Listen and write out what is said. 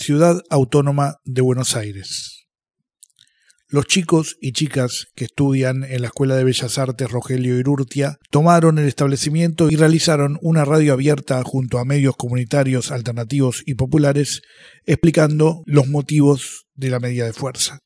Ciudad Autónoma de Buenos Aires. Los chicos y chicas que estudian en la Escuela de Bellas Artes Rogelio Urrutia tomaron el establecimiento y realizaron una radio abierta junto a medios comunitarios alternativos y populares explicando los motivos de la medida de fuerza.